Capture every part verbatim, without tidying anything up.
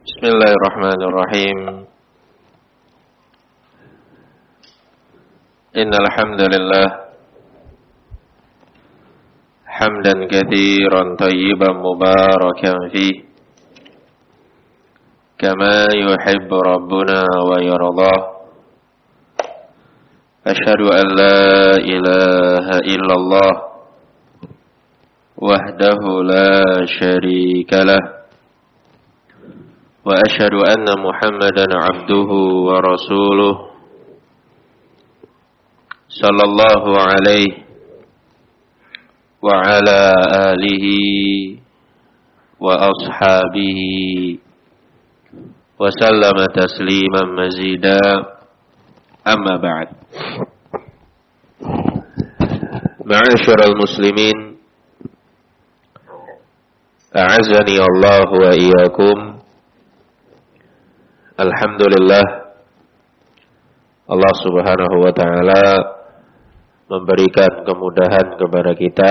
Bismillahirrahmanirrahim. Innal hamdalillah hamdan katsiran tayyiban mubarakan fihi kama yuhibbu rabbuna wa yardah. Asyhadu an la ilaha illallah wahdahu la syarika lah wa asyhadu anna Muhammadan abduhu wa rasuluh sallallahu alaihi wa ala alihi wa ashabihi wa sallama tasliman mazida. Amma ba'd. Ma'asyiral muslimin, a'azzani Allah wa iyyakum. Alhamdulillah, Allah subhanahu wa ta'ala memberikan kemudahan kepada kita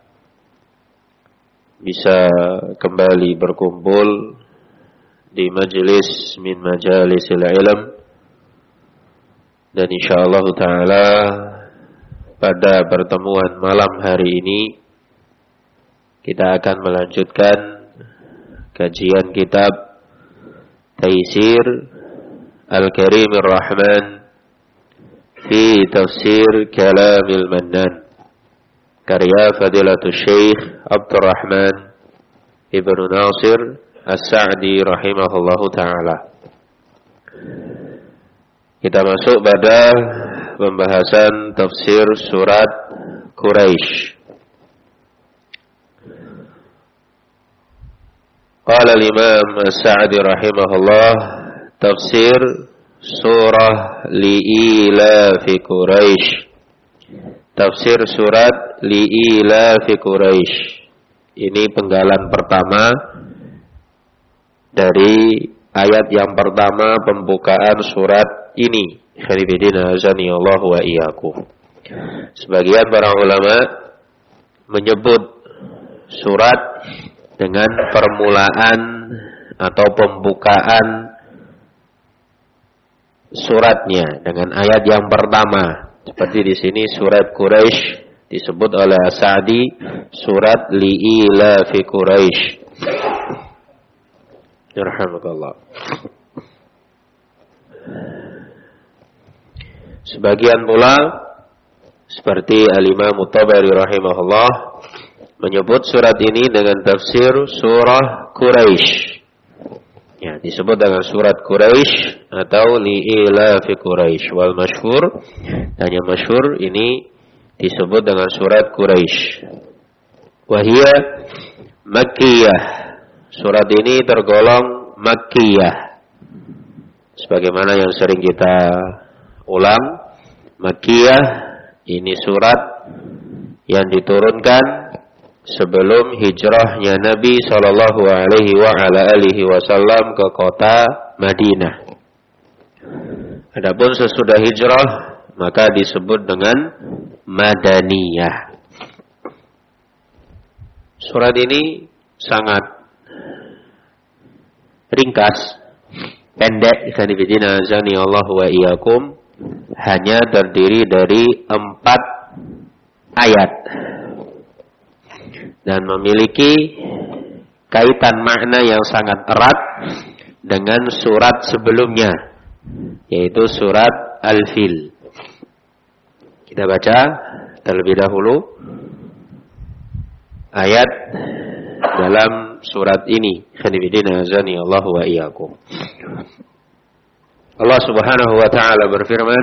bisa kembali berkumpul di majelis min majalisil ilm, dan insyaallah ta'ala pada pertemuan malam hari ini kita akan melanjutkan kajian kitab Taisir Al-Karimir Rahman fi Tafsir Kalamil Mannan, karya Fadilatul Syekh Abdurrahman Ibnu Nasir As-Sa'di rahimahullahu ta'ala. Kita masuk pada pembahasan tafsir surat Quraisy. Qala al-Imam As-Sa'di rahimahullah, tafsir surah li'ilafi Quraisy. Tafsir surat li'ilafi Quraisy. Ini penggalan pertama dari ayat yang pertama pembukaan surat ini. Khalifidina azanillahu wa iyyakum. Sebagian para ulama menyebut surat dengan permulaan atau pembukaan suratnya dengan ayat yang pertama. Seperti di sini surat Quraisy disebut oleh As-Sa'di surat li'ilafi Quraisy. Yarhamukallah. Sebagian pula seperti Al-Imam At-Tabari rahimahullah menyebut surat ini dengan tafsir surah Quraisy. Ya, disebut dengan surat Quraisy atau li'ilafi Quraisy. Wal masyhur, dan yang masyhur ini disebut dengan surat Quraisy. Wahia Makkiyah. Surat ini tergolong Makkiyah. Sebagaimana yang sering kita ulang, Makkiyah ini surat yang diturunkan sebelum hijrahnya Nabi sallallahu alaihi wa ala alihi wasallam ke kota Madinah. Adapun sesudah hijrah maka disebut dengan Madaniyah. Surat ini sangat ringkas, pendek, khanifidina azani Allah wa iyyakum, hanya terdiri dari empat ayat dan memiliki kaitan makna yang sangat erat dengan surat sebelumnya, yaitu surat Al-Fil. Kita baca terlebih dahulu ayat dalam surat ini. Khanifidina azani Allah wa iyyakum. Allah subhanahu wa ta'ala berfirman,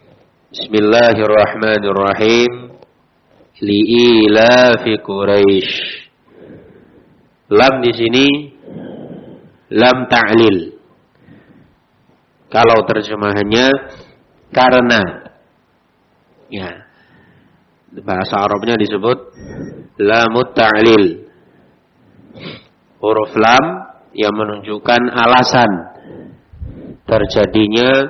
Bismillahirrahmanirrahim. Li'ilafi Quraisy. Lam di sini lam ta'lil. Kalau terjemahannya karena, ya, bahasa Arabnya disebut lamut ta'lil. Huruf lam yang menunjukkan alasan terjadinya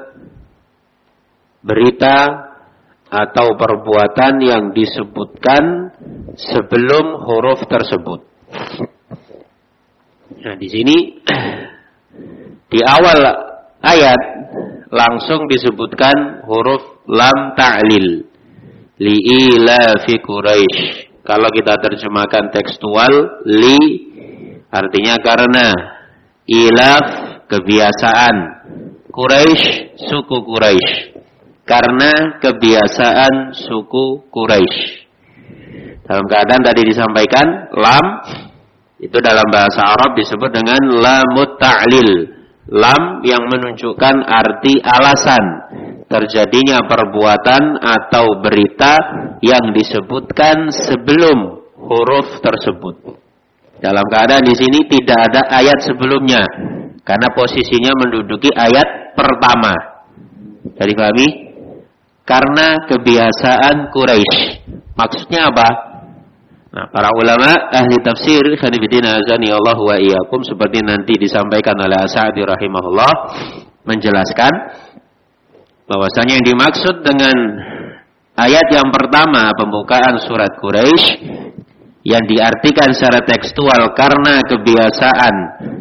berita atau perbuatan yang disebutkan sebelum huruf tersebut. Nah, di sini Di awal ayat langsung disebutkan huruf lam ta'lil. Li'ilafi Quraisy. Kalau kita terjemahkan tekstual, li artinya karena, ilaf kebiasaan, Quraisy suku Quraisy. Karena kebiasaan suku Quraisy. Dalam keadaan tadi disampaikan lam itu dalam bahasa Arab disebut dengan lamut ta'lil. Lam yang menunjukkan arti alasan terjadinya perbuatan atau berita yang disebutkan sebelum huruf tersebut. Dalam keadaan di sini tidak ada ayat sebelumnya karena posisinya menduduki ayat pertama. Jadi pahami? Karena kebiasaan Quraisy. Maksudnya apa? Nah, para ulama ahli tafsir khanifidina azani Allah wa iyyakum seperti nanti disampaikan oleh As-Sa'di rahimahullah menjelaskan bahwasanya yang dimaksud dengan ayat yang pertama pembukaan surat Quraisy yang diartikan secara tekstual karena kebiasaan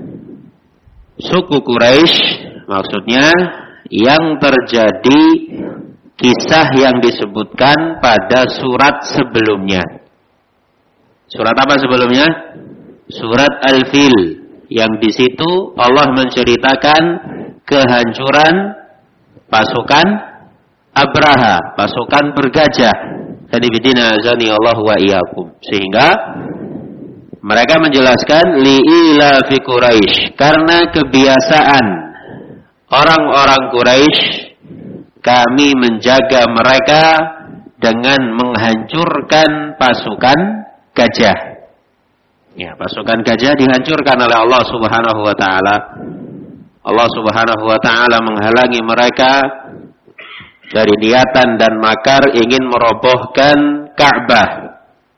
suku Quraisy, maksudnya yang terjadi kisah yang disebutkan pada surat sebelumnya. Surat apa sebelumnya? Surat Al-Fil, yang di situ Allah menceritakan kehancuran pasukan Abraha, pasukan bergajah. Hadibidina azani Allah wa iyyakum. Sehingga mereka menjelaskan li'ila fi Quraisy, karena kebiasaan orang-orang Quraisy kami menjaga mereka dengan menghancurkan pasukan gajah. Ya, pasukan gajah dihancurkan oleh Allah Subhanahu wa taala. Allah Subhanahu wa taala menghalangi mereka dari niatan dan makar ingin merobohkan Ka'bah.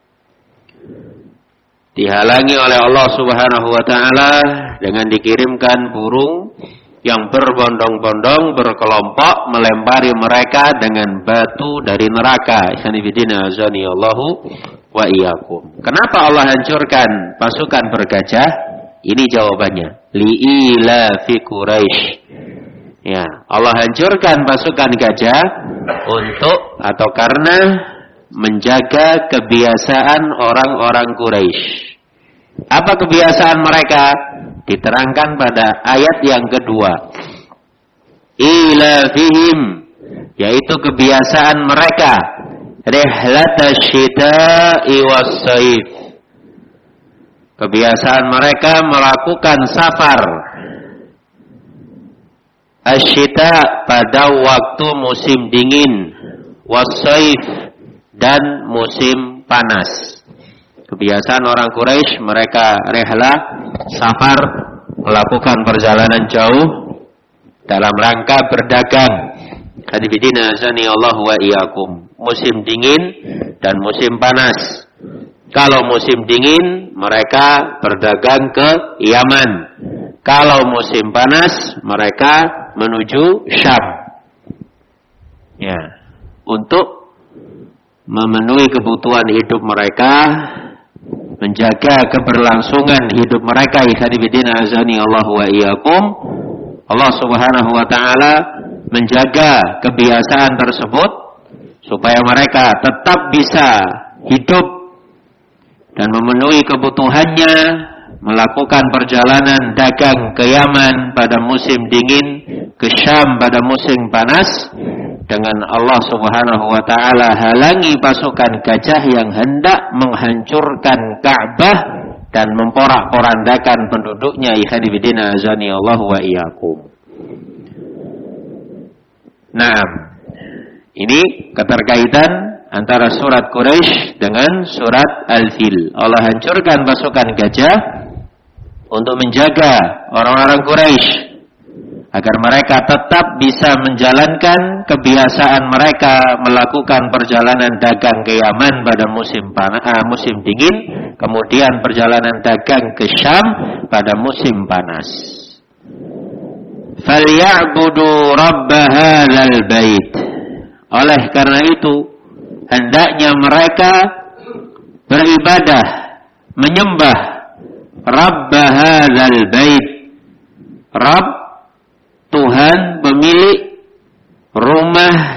Dihalangi oleh Allah Subhanahu wa taala dengan dikirimkan burung yang berbondong-bondong berkelompok melempari mereka dengan batu dari neraka. Ikhwanifidina azani Allahu wa iyyakum. Kenapa Allah hancurkan pasukan bergajah? Ini jawabannya. Li'ila fi Quraisy. Ya, Allah hancurkan pasukan gajah untuk atau karena menjaga kebiasaan orang-orang Quraisy. Apa kebiasaan mereka? Diterangkan pada ayat yang kedua. Ila fihim, yaitu kebiasaan mereka rihlatash shita'i was-saif. Kebiasaan mereka melakukan safar asyita pada waktu musim dingin, was-saif dan musim panas. Kebiasaan orang Quraisy mereka rihlah, safar, melakukan perjalanan jauh dalam rangka berdagang. Hadibidina azani Allah wa iyyakum. Musim dingin dan musim panas. Kalau musim dingin mereka berdagang ke Yaman. Kalau musim panas mereka menuju Syam. Ya, untuk memenuhi kebutuhan hidup mereka, menjaga keberlangsungan hidup mereka. Ikhwanifidina azani Allah wa iyyakum. Allah Subhanahu wa taala menjaga kebiasaan tersebut supaya mereka tetap bisa hidup dan memenuhi kebutuhannya, melakukan perjalanan dagang ke Yaman pada musim dingin, ke Syam pada musim panas. Dengan Allah Subhanahu wa taala halangi pasukan gajah yang hendak menghancurkan Ka'bah dan memporak-porandakan penduduknya. Ikhwanifidina azani Allah wa iyyakum. Nah, ini keterkaitan antara surat Quraisy dengan surat Al-Fil. Allah hancurkan pasukan gajah untuk menjaga orang-orang Quraisy agar mereka tetap bisa menjalankan kebiasaan mereka melakukan perjalanan dagang ke Yaman pada musim panas, uh, musim dingin, kemudian perjalanan dagang ke Syam pada musim panas. Falyabudu rabb hadzal bait. Oleh karena itu, hendaknya mereka beribadah, menyembah Rabb hadzal bait. Rabb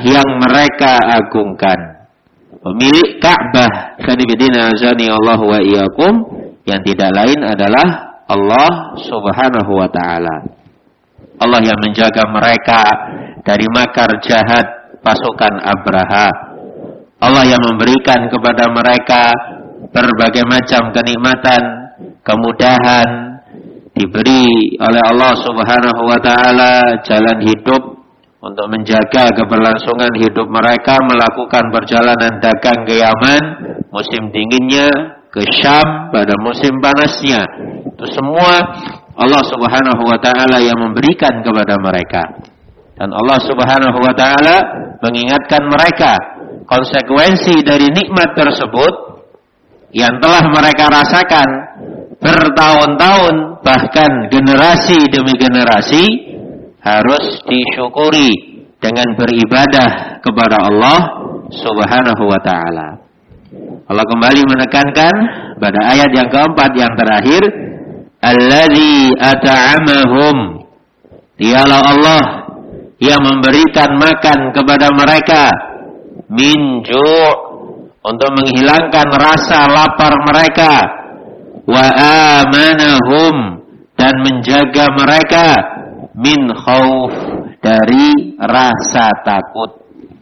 yang mereka agungkan. Pemilik Ka'bah, khadibidina azani Allah wa iyyakum, yang tidak lain adalah Allah Subhanahu wa ta'ala. Allah yang menjaga mereka dari makar jahat pasukan Abraha. Allah yang memberikan kepada mereka berbagai macam kenikmatan, kemudahan, diberi oleh Allah Subhanahu wa ta'ala jalan hidup untuk menjaga keberlangsungan hidup mereka, melakukan perjalanan dagang ke Yaman musim dinginnya, ke Syam pada musim panasnya. Itu semua Allah Subhanahu wa ta'ala yang memberikan kepada mereka. Dan Allah Subhanahu wa ta'ala mengingatkan mereka konsekuensi dari nikmat tersebut yang telah mereka rasakan bertahun-tahun, bahkan generasi demi generasi, harus disyukuri dengan beribadah kepada Allah Subhanahu wa ta'ala. Allah kembali menekankan pada ayat yang keempat yang terakhir, alladzi at'amahum, dialah Allah yang memberikan makan kepada mereka min ju', untuk menghilangkan rasa lapar mereka, wa amanahum, dan menjaga mereka min khauf, dari rasa takut.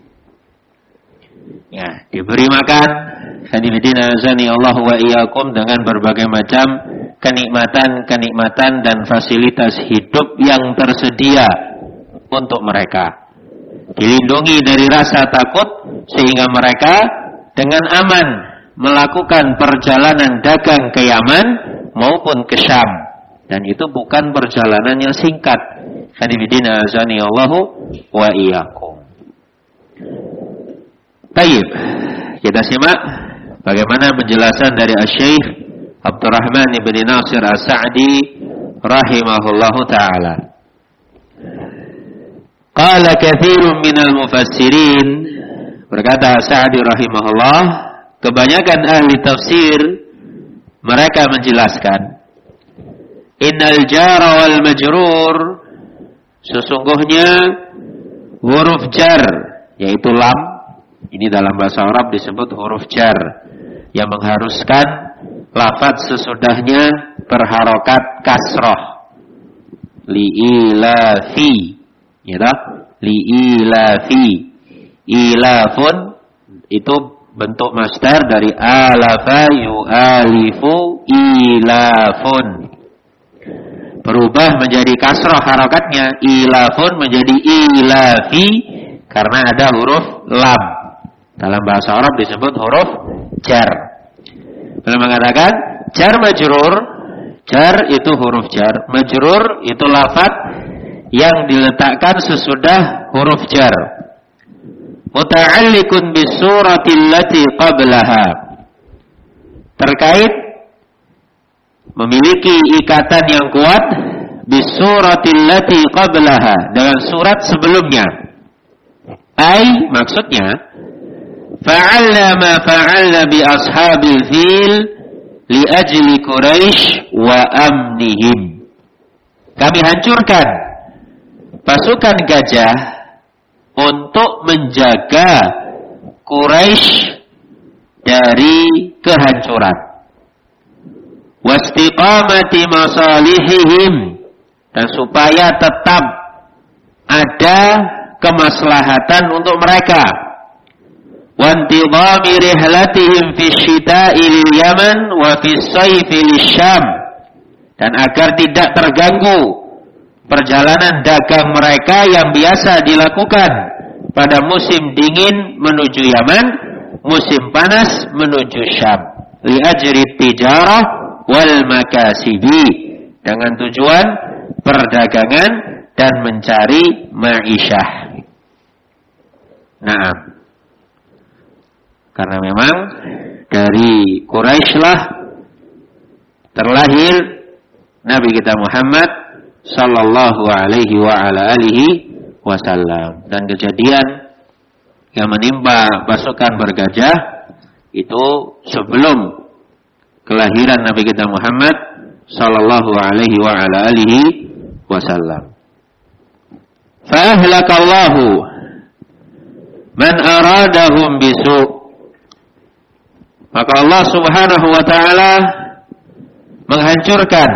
Ya, diberi makan, hadibidina azani Allah wa iyyakum, dengan berbagai macam kenikmatan-kenikmatan dan fasilitas hidup yang tersedia untuk mereka. Dilindungi dari rasa takut sehingga mereka dengan aman melakukan perjalanan dagang ke Yaman maupun ke Syam. Dan itu bukan perjalanan yang singkat. Hadibidina azani Allahu wa iyyakum. Baik, kita simak bagaimana penjelasan dari Asy-Syaikh Abdurrahman ibn Nasir As-Sa'di rahimahullahu ta'ala. Qala katsirun minal mufassirin, berkata Sa'di rahimahullah, kebanyakan ahli tafsir mereka menjelaskan, innal jar wal majrur, sesungguhnya huruf jar, yaitu lam, ini dalam bahasa Arab disebut huruf jar, yang mengharuskan lafaz sesudahnya berharokat kasroh, li'ilafi, ya tak? Li'ilafi, ilafun itu bentuk masdar dari alafa yu'alifu ilafun, berubah menjadi kasroh harokatnya, ilafun menjadi ilafi karena ada huruf lam. Dalam bahasa Arab disebut huruf jar. Beliau mengatakan jar majrur, jar itu huruf jar, majrur itu lafaz yang diletakkan sesudah huruf jar. Muta'alliqun bisurati allati qablaha, terkait memiliki ikatan yang kuat bisurati allati qablaha, dengan surat sebelumnya. Ai, maksudnya fa'alna ma fa'alna bi ashabil fil li ajli Quraisy wa amnihim, kami hancurkan pasukan gajah untuk menjaga Quraisy dari kehancuran. Wastiqamati masalihihim, dan supaya tetap ada kemaslahatan untuk mereka. Wantidami rihlatihim fi syita'i lil Yaman wa fi sayfi lil Syam, dan agar tidak terganggu perjalanan dagang mereka yang biasa dilakukan pada musim dingin menuju Yaman, musim panas menuju Syam. Li ajri tijarah wal makasibi, dengan tujuan perdagangan dan mencari ma'isyah. Nah, karena memang dari Quraisy lah terlahir Nabi kita Muhammad sallallahu alaihi wa ala alihi wasallam, dan kejadian yang menimpa pasukan bergajah itu sebelum kelahiran Nabi kita Muhammad sallallahu alaihi wa ala alihi wasallam. Fa ahlakallahu, man aradahum bisu'. Maka Allah Subhanahu wa taala menghancurkan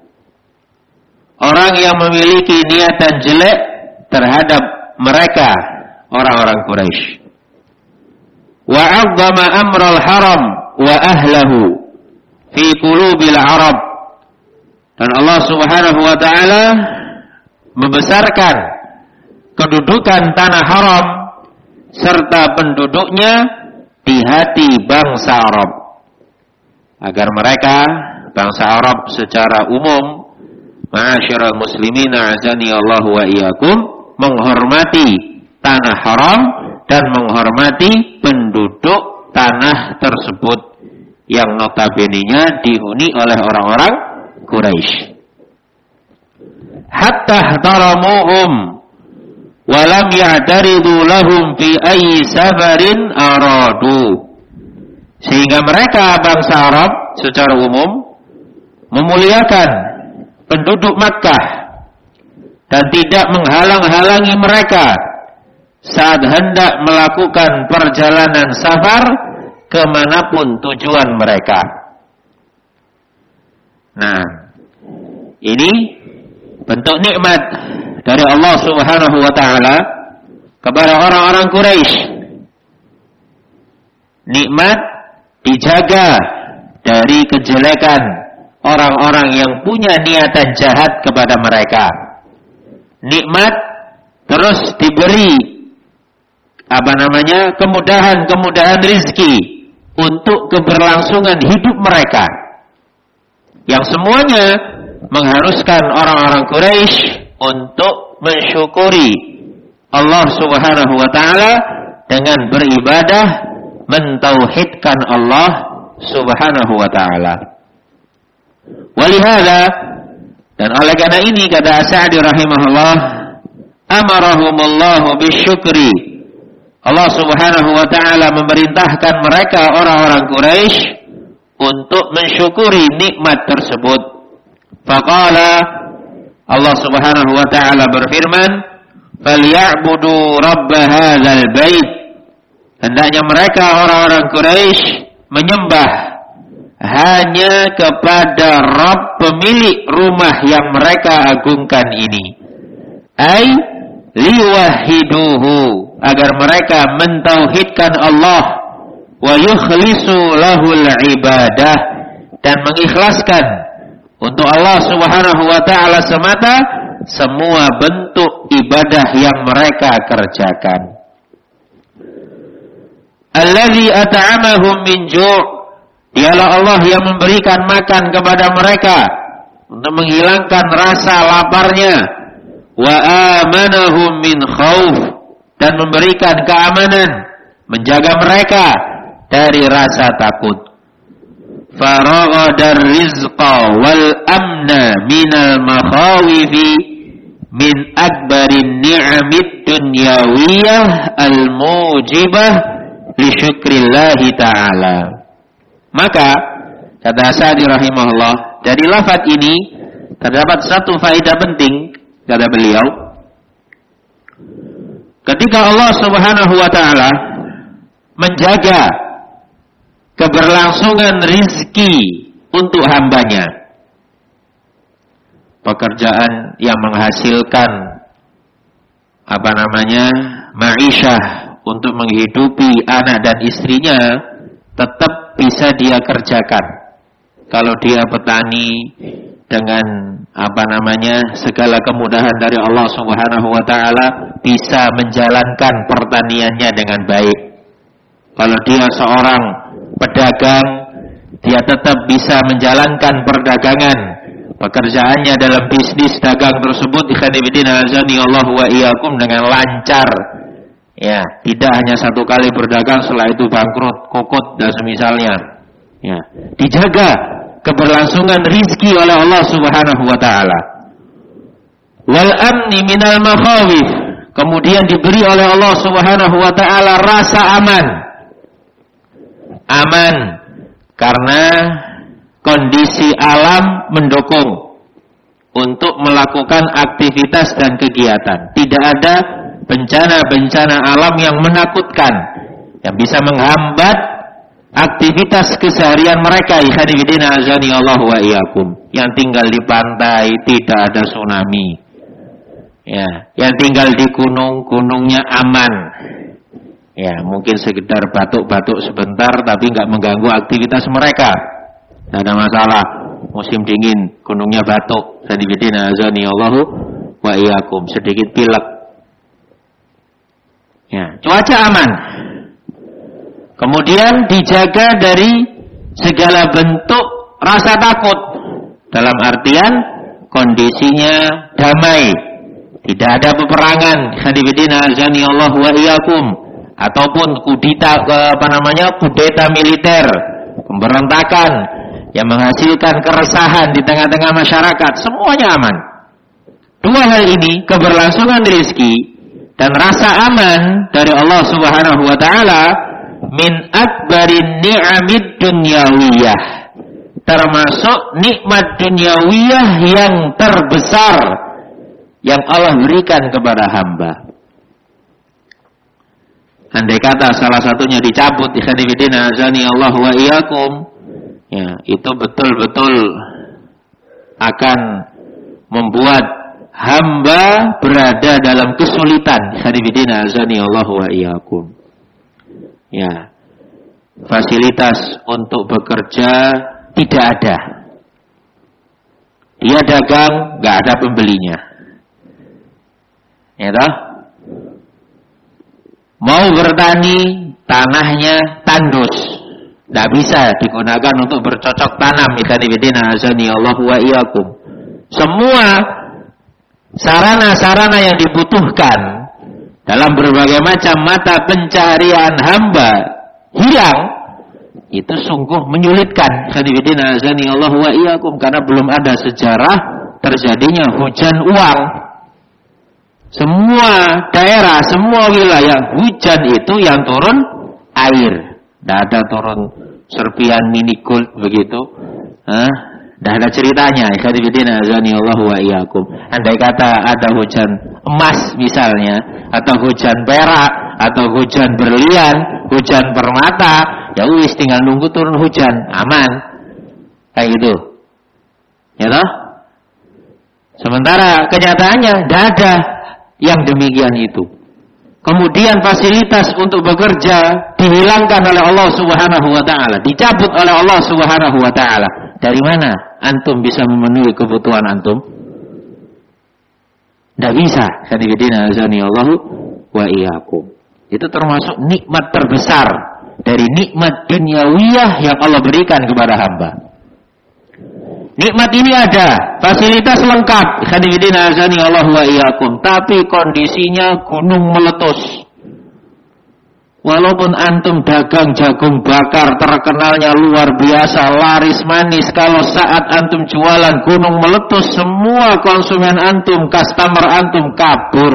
orang yang memiliki niatan jelek terhadap mereka, orang-orang Quraisy. Wa 'azzama amral haram wa ahlahu fi qulubil Arab. Dan Allah Subhanahu wa taala membesarkan kedudukan tanah haram serta penduduknya di hati bangsa Arab, agar mereka bangsa Arab secara umum, ma'asyiral muslimin a'azani Allah wa iyyakum, menghormati tanah haram dan menghormati penduduk tanah tersebut yang notabene-nya dihuni oleh orang-orang Quraisy. Hatta taramuhum wa lam ya'taridu lahum fi ayyi safarin aradu. Sehingga mereka bangsa Arab secara umum memuliakan penduduk Makkah dan tidak menghalang-halangi mereka saat hendak melakukan perjalanan safar kemanapun tujuan mereka. Nah, ini bentuk nikmat dari Allah Subhanahu wa taala kepada orang-orang Quraisy. Nikmat dijaga dari kejelekan orang-orang yang punya niatan jahat kepada mereka. Nikmat terus diberi apa namanya? kemudahan-kemudahan rizki untuk keberlangsungan hidup mereka, yang semuanya mengharuskan orang-orang Quraisy untuk mensyukuri Allah Subhanahu wa taala dengan beribadah, mentauhidkan Allah Subhanahu wa taala. Walihada, dan oleh karena ini kata Sa'di rahimahullah, amarahumullahu bisyukri. Allah Subhanahu wa taala memerintahkan mereka orang-orang Quraisy untuk mensyukuri nikmat tersebut. Faqala, Allah Subhanahu wa taala berfirman, "Falyabudu rabb hadzal bait." Hendaknya mereka orang-orang Quraisy menyembah hanya kepada Rabb pemilik rumah yang mereka agungkan ini. Ai liwahiduhu, agar mereka mentauhidkan Allah, wa yukhlisu lahul ibadah, dan mengikhlaskan untuk Allah Subhanahu wa taala semata semua bentuk ibadah yang mereka kerjakan. Allazi at'amahum min ju', dialah Allah yang memberikan makan kepada mereka untuk menghilangkan rasa laparnya, wa amanahum min khauf, dan memberikan keamanan, menjaga mereka dari rasa takut. Faraghadar rizqa wal amna minal makhawifi min akbarin ni'amid dunyawiyah al-mujibah li syukrillahi ta'ala. Maka kata Sa'di rahimahullah, dari lafaz ini terdapat satu faedah penting, kata beliau. Ketika Allah Subhanahu wa taala menjaga keberlangsungan rizki untuk hambanya, pekerjaan yang menghasilkan apa namanya ma'isyah untuk menghidupi anak dan istrinya, tetap bisa dia kerjakan. Kalau dia petani dengan apa namanya segala kemudahan dari Allah Subhanahu wa taala, bisa menjalankan pertaniannya dengan baik. Kalau dia seorang pedagang, dia tetap bisa menjalankan perdagangan, pekerjaannya dalam bisnis dagang tersebut ikhwanifidina azani Allah wa iyyakum dengan lancar. Ya, tidak hanya satu kali berdagang setelah itu bangkrut, kokot dan semisalnya. Ya, dijaga keberlangsungan rizki oleh Allah Subhanahu wa taala. Wal amni minal makhawif, kemudian diberi oleh Allah Subhanahu wa taala rasa aman. Aman karena kondisi alam mendukung untuk melakukan aktivitas dan kegiatan. Tidak ada bencana-bencana alam yang menakutkan, yang bisa menghambat aktivitas keseharian mereka. Ikhwanifidina azani Allah wa iyyakum. Yang tinggal di pantai tidak ada tsunami. Ya, yang tinggal di gunung, gunungnya aman. Ya, mungkin sekedar batuk-batuk sebentar tapi nggak mengganggu aktivitas mereka. Tidak ada masalah. Musim dingin, gunungnya batuk. Ikhwanifidina azani Allah wa iyyakum. Sedikit pilek. Ya, cuaca aman. Kemudian dijaga dari segala bentuk rasa takut. Dalam artian kondisinya damai. Tidak ada peperangan. Hadifidina azani Allah wa iyyakum. Ataupun kudeta apa namanya? kudeta militer, pemberontakan yang menghasilkan keresahan di tengah-tengah masyarakat. Semuanya aman. Dua hal ini, keberlangsungan rezeki dan rasa aman dari Allah Subhanahu wa taala, min akbarin ni'amid dunyawiyah, termasuk nikmat dunyawiyah yang terbesar yang Allah berikan kepada hamba. Andai kata salah satunya dicabut, ikhwanifidina azani Allah wa iyyakum, ya, itu betul-betul akan membuat hamba berada dalam kesulitan. Ikhwanifidina azani Allah wa iyyakum. Ya, fasilitas untuk bekerja tidak ada. Dia dagang, nggak ada pembelinya. Ya toh? Mau bertani, tanahnya tandus, nggak bisa digunakan untuk bercocok tanam. Ikhwanifidina azani Allah wa iyyakum. Semua sarana-sarana yang dibutuhkan dalam berbagai macam mata pencaharian hamba hilang, itu sungguh menyulitkan. Ikhwanifidina azani Allah wa iyyakum, karena belum ada sejarah terjadinya hujan uang. Semua daerah, semua wilayah hujan itu yang turun air. Tidak ada turun serpian mini gold begitu. Hah? Tidak ada ceritanya. Ikhwanifidina azani Allah wa iyyakum. Andai kata ada hujan emas misalnya, atau hujan perak, atau hujan berlian, hujan permata, ya wis tinggal nunggu turun hujan, aman. Kayak gitu. Ya toh? Sementara kenyataannya tidak ada yang demikian itu. Kemudian fasilitas untuk bekerja dihilangkan oleh Allah Subhanahu wa taala, dicabut oleh Allah Subhanahu wa taala. Dari mana antum bisa memenuhi kebutuhan antum? Tidak bisa. Hadifidina azani Allah wa iyyakum. Itu termasuk nikmat terbesar dari nikmat dunyawiyah yang Allah berikan kepada hamba. Nikmat ini ada, fasilitas lengkap. Hadifidina azani Allah wa iyyakum. Tapi kondisinya gunung meletus. Walaupun antum dagang jagung bakar terkenalnya luar biasa, laris manis, kalau saat antum jualan gunung meletus, semua konsumen antum, customer antum kabur.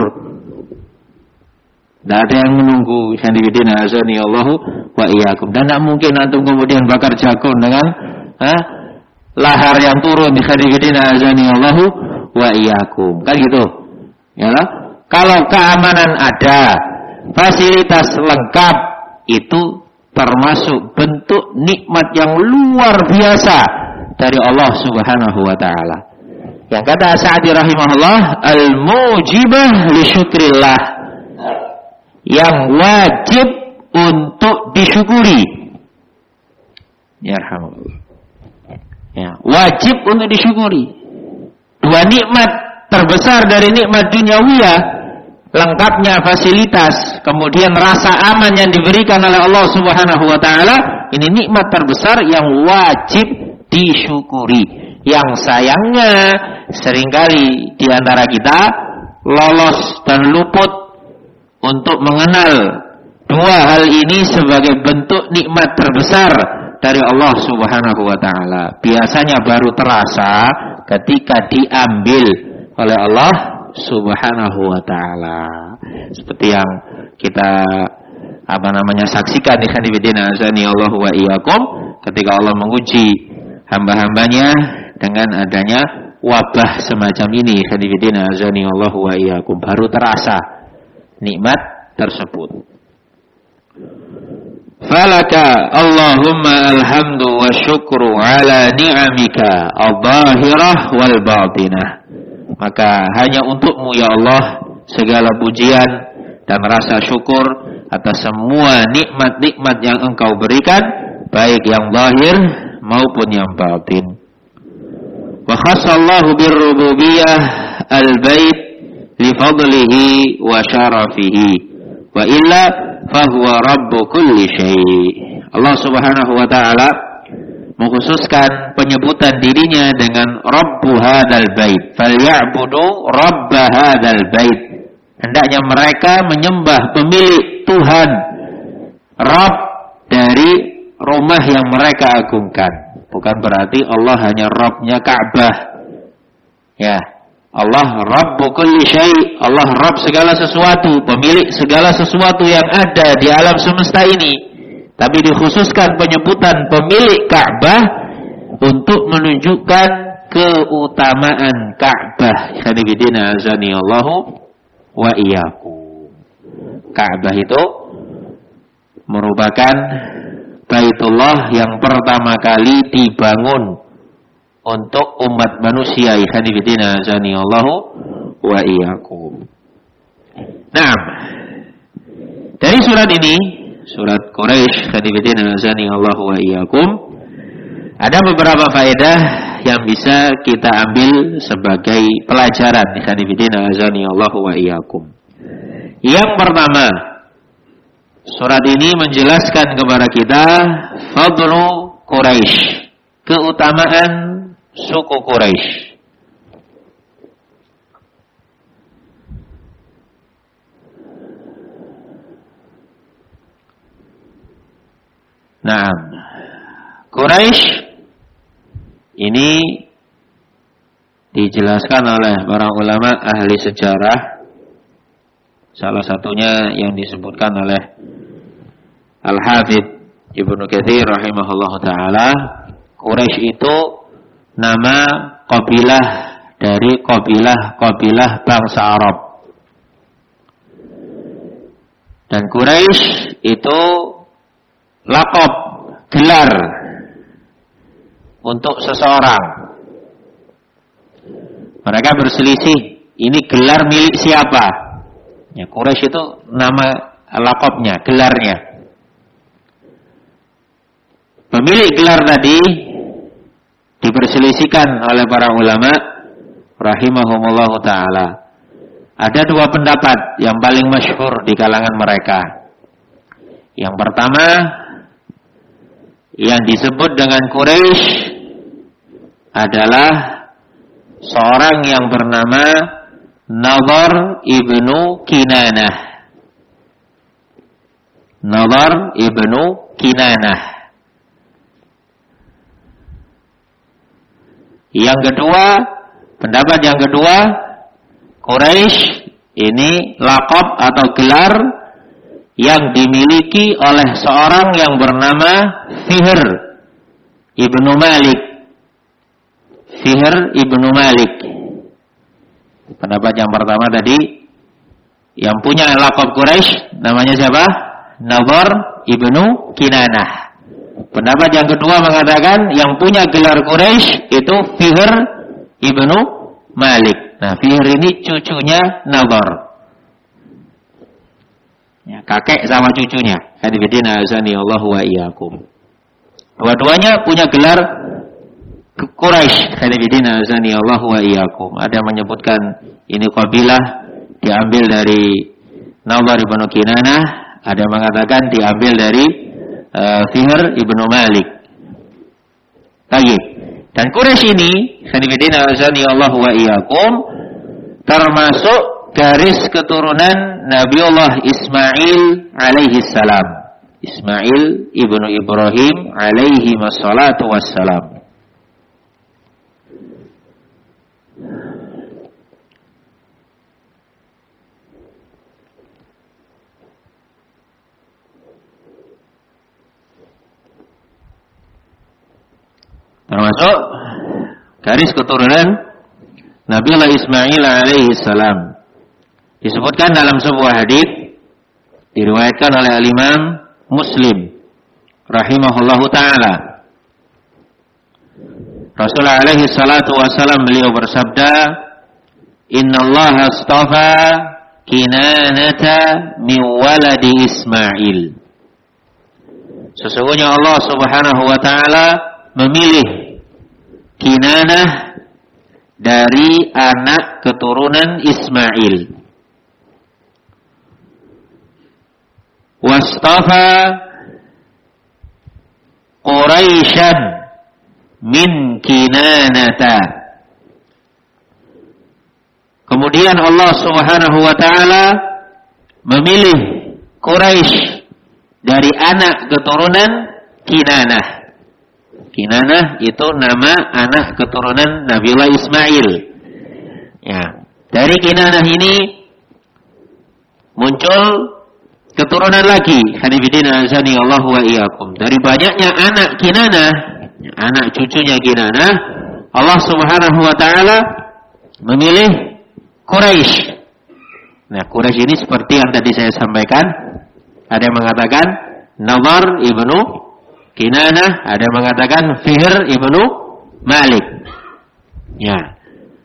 Tidak ada yang menunggu. Hadifidina azani Allah wa iyyakum. Dan tidak mungkin antum kemudian bakar jagung dengan ha, lahar yang turun. Hadifidina azani Allah wa iyyakum. Kan gitu. Ya lah? Kalau keamanan ada, fasilitas lengkap, itu termasuk bentuk nikmat yang luar biasa dari Allah Subhanahu wa taala. Yang kata Sa'di rahimahullah, al-mujibah li syukrillah, yang wajib untuk disyukuri. Ya rahmatullah. Ya, wajib untuk disyukuri. Dua nikmat terbesar dari nikmat duniawiyah, lengkapnya fasilitas, kemudian rasa aman yang diberikan oleh Allah Subhanahu wa taala, ini nikmat terbesar yang wajib disyukuri. Yang sayangnya seringkali di antara kita lolos dan luput untuk mengenal dua hal ini sebagai bentuk nikmat terbesar dari Allah Subhanahu wa taala. Biasanya baru terasa ketika diambil oleh Allah Subhanahu wa taala. Seperti yang kita apa namanya saksikan di hadifidina azani Allah wa iyyakum, ketika Allah menguji hamba-hambanya dengan adanya wabah semacam ini. Hadifidina azani Allah wa iyyakum, baru terasa nikmat tersebut. Falaka Allahumma alhamdu wa syukru ala ni'amika al-zahirah wal batinah. Maka hanya untukmu ya Allah segala pujian dan rasa syukur atas semua nikmat-nikmat yang engkau berikan, baik yang zahir maupun yang batin. Wa khassallahu birrububiyah al-bait li fadlihi wa syarafihi wa illa fahuwa rabbu kulli syai'. Allah Subhanahu wa taala mengkhususkan penyebutan dirinya dengan Rabbu hadzal bait. Falyabudu rabb hadzal bait. Hendaknya mereka menyembah pemilik Tuhan, Rabb dari rumah yang mereka agungkan. Bukan berarti Allah hanya Rabbnya Ka'bah. Ya, Allah Rabbu kulli syai', Allah Rabb segala sesuatu, pemilik segala sesuatu yang ada di alam semesta ini. Tapi dikhususkan penyebutan pemilik Ka'bah untuk menunjukkan keutamaan Ka'bah. Khadibidina azani Allahu wa iyyakum. Ka'bah itu merupakan Baitullah yang pertama kali dibangun untuk umat manusia. Khadibidina azani Allahu wa iyyakum. Nah, dari surat ini, surat Quraisy, khadibidina azani Allahu wa iyyakum, ada beberapa faedah yang bisa kita ambil sebagai pelajaran. Khadibidina azani Allahu wa iyyakum. Yang pertama, surat ini menjelaskan kepada kita fadlu Quraisy, keutamaan suku Quraisy. Nah, Quraisy ini dijelaskan oleh para ulama ahli sejarah. Salah satunya yang disebutkan oleh Al-Hafidz Ibnu Katsir rahimahullahu taala, Quraisy itu nama kabilah dari kabilah-kabilah bangsa Arab. Dan Quraisy itu laqab, gelar untuk seseorang. Mereka berselisih, ini gelar milik siapa? Ya, Quraisy itu nama laqabnya, gelarnya. Pemilik gelar tadi diperselisihkan oleh para ulama rahimahumullahu taala. Ada dua pendapat yang paling masyhur di kalangan mereka. Yang pertama, yang disebut dengan Quraisy adalah seorang yang bernama Nadhr ibnu Kinanah. Nadhr ibnu Kinanah. Yang kedua, pendapat yang kedua, Quraisy ini laqab atau gelar yang dimiliki oleh seorang yang bernama Fihr ibnu Malik. Fihr ibnu Malik. Pendapat yang pertama tadi, yang punya laqab Quraisy namanya siapa? Nadhr ibnu Kinanah. Pendapat yang kedua mengatakan yang punya gelar Quraisy itu Fihr ibnu Malik. Nah, Fihr ini cucunya Nadhr. Ya, kakek sama cucunya. Hadibidina azani Allah wa iyyakum. Dua-duanya punya gelar Quraisy. Hadibidina azani Allah wa iyyakum. Ada yang menyebutkan ini kabilah diambil dari Nadhr ibnu Kinanah, ada yang mengatakan diambil dari uh, Fihr ibnu Malik. Baik. Dan Quraisy ini, hadibidina azani Allah wa iyyakum, termasuk garis keturunan Nabiullah Ismail alaihi salam. Ismail ibnu Ibrahim alaihi wassalatu wassalam. Termasuk garis keturunan Nabiullah Ismail alaihi salam. Disebutkan dalam sebuah hadis diriwayatkan oleh Imam Muslim rahimahullahu taala. Rasulullah alaihi salatu wasallam beliau bersabda, "Innallaha astafa Kinanata min waladi Ismail." Sesungguhnya Allah Subhanahu wa taala memilih Kinanah dari anak keturunan Ismail. Wastafa Quraisyan min Kinanata. Kemudian Allah Subhanahu wa taala memilih Quraisy dari anak keturunan Kinanah. Kinanah itu nama anak keturunan Nabiullah Ismail. Ya, dari Kinanah ini muncul keturunan lagi. Hanifidina azani Allah wa iyyakum. Dari banyaknya anak Kinanah, anak cucunya Kinanah, Allah Subhanahu wa taala memilih Quraisy. Nah, Quraisy ini seperti yang tadi saya sampaikan. Ada yang mengatakan Nadhr ibnu Kinanah, ada yang mengatakan Fihr ibnu Malik. Ya.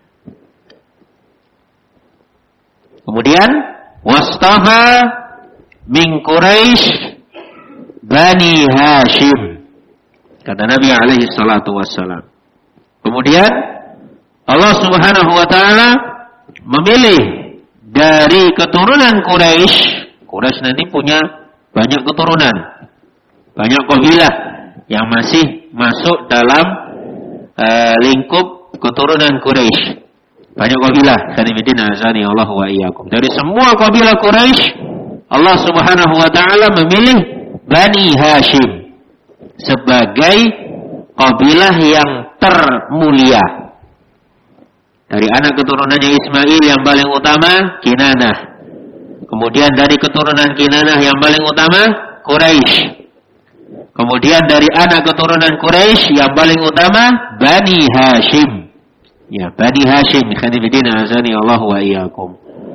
Kemudian wastafa min Quraisy Bani Hashim. Kata Nabi alaihi salatu wassalam. Kemudian Allah Subhanahu wa taala memilih dari keturunan Quraisy. Quraisy nanti punya banyak keturunan, banyak kabilah yang masih masuk dalam uh, lingkup keturunan Quraisy. Banyak kabilah. Sanibidina azani Allah wa iyyakum. Dari semua kabilah Quraisy, Allah Subhanahu wa taala memilih Bani Hashim sebagai kabilah yang termulia. Dari anak keturunannya Ismail yang paling utama Kinanah. Kemudian dari keturunan Kinanah yang paling utama Quraisy. Kemudian dari anak keturunan Quraisy yang paling utama Bani Hashim. Ya, Bani Hashim. Khanifidina azani Allah wa iyyakum.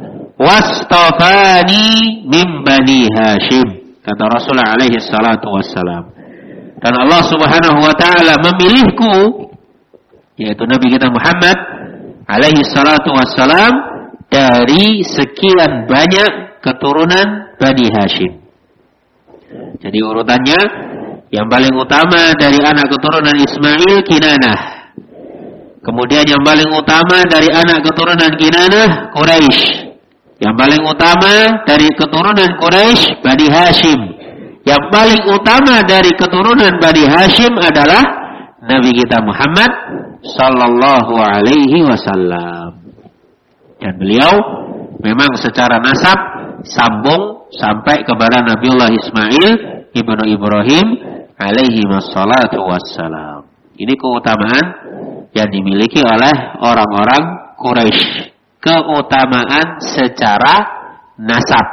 Wastafani min Bani Hashim. Kata Rasulullah alaihi salatu wassalam. Dan Allah Subhanahu wa taala memilihku, yaitu Nabi kita Muhammad alaihi salatu wassalam, dari sekian banyak keturunan Bani Hashim. Jadi urutannya, yang paling utama dari anak keturunan Ismail Kinanah. Kemudian yang paling utama dari anak keturunan Kinanah Quraisy. Yang paling utama dari keturunan Quraisy Bani Hashim. Yang paling utama dari keturunan Bani Hashim adalah Nabi kita Muhammad sallallahu alaihi wasallam. Dan beliau memang secara nasab sambung sampai kepada Nabiullah Ismail ibnu Ibrahim alaihi wassalatu wassalam. Ini keutamaan yang dimiliki oleh orang-orang Quraisy. Keutamaan secara nasab.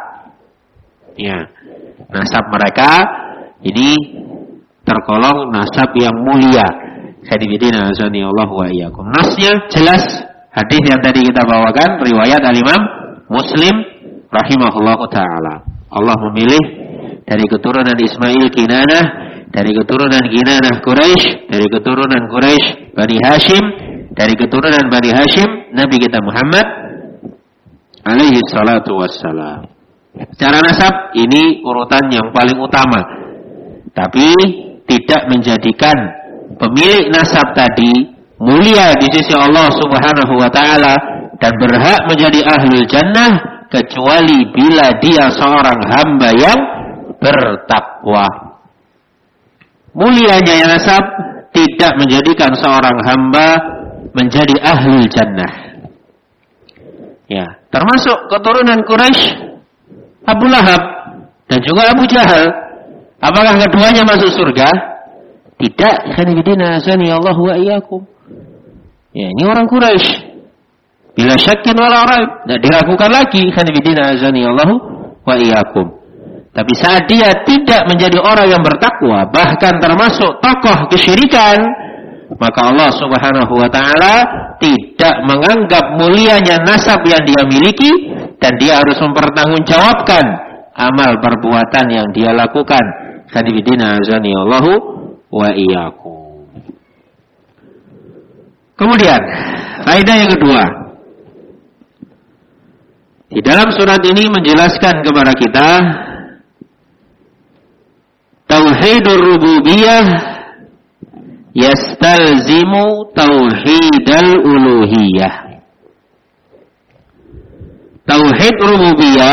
Ya. Nasab mereka ini tergolong nasab yang mulia. Hadibidina azani Allah wa iyyakum. Nasnya jelas, hadis yang tadi kita bawakan riwayat al-Imam Muslim rahimahullahu taala. Allah memilih dari keturunan Ismail Kinanah, dari keturunan Kinanah Quraisy, dari keturunan Quraisy Bani Hashim, dari keturunan Bani Hashim Nabi kita Muhammad alaihi salatu wassalam. Secara nasab ini urutan yang paling utama. Tapi tidak menjadikan pemilik nasab tadi mulia di sisi Allah Subhanahu wa taala dan berhak menjadi ahlul jannah kecuali bila dia seorang hamba yang bertakwa. Mulianya yang nasab tidak menjadikan seorang hamba menjadi ahlul jannah. Ya, termasuk keturunan Quraisy Abu Lahab dan juga Abu Jahal. Apakah keduanya masuk surga? Tidak. Khanifidina azani Allah wa iyyakum. Ya, ini orang Quraisy. Bila syakin wala raib, tidak diragukan lagi. Khanifidina azani Allah wa iyyakum. Tapi saat dia tidak menjadi orang yang bertakwa, bahkan termasuk tokoh kesyirikan, maka Allah Subhanahu wa taala tidak menganggap mulianya nasab yang dia miliki dan dia harus mempertanggungjawabkan amal perbuatan yang dia lakukan. Khadibidina azani Allahu wa iyyakum. Kemudian faedah yang kedua, di dalam surat ini menjelaskan kepada kita tauhidur rububiyah yastalzimu tauhidal uluhiyah. Tauhid rububiyah